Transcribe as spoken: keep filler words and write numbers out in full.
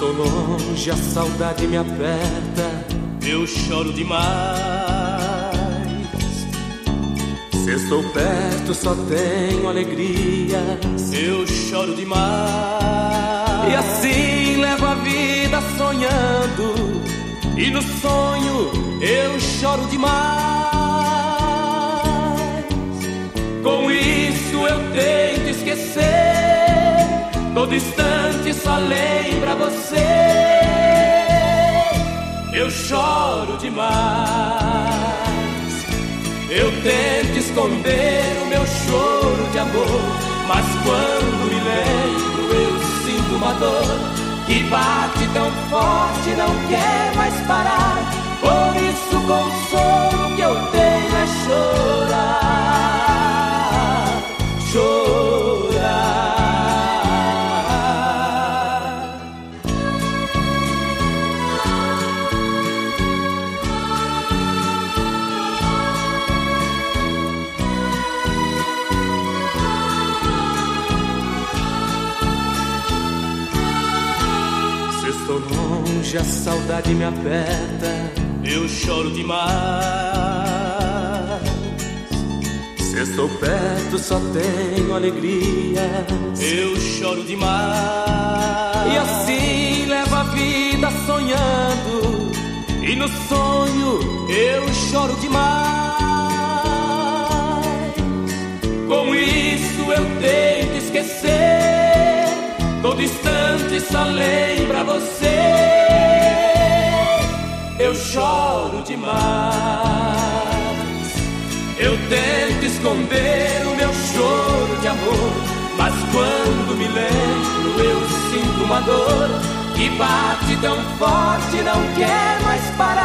estou longe, a saudade me aperta, eu choro demais. Se estou perto, só tenho alegrias, eu choro demais. E assim levo a vida sonhando, e no sonho eu choro demais. Com isso eu tento esquecer, todo instante só lembra você. Eu choro demais. Eu tento esconder o meu choro de amor, mas quando me lembro eu sinto uma dor que bate tão forte, não quer mais parar. Por isso o consolo que eu tenho é chorar, chorar. Estou longe, a saudade me aperta, eu choro demais. Se estou perto, só tenho alegrias, eu choro demais. E assim levo a vida sonhando, e no sonho eu choro demais. Com isso eu tento esquecer, todo instante só lembra você. Eu choro demais. Eu tento esconder o meu choro de amor, mas quando me lembro eu sinto uma dor que bate tão forte, não quer mais parar.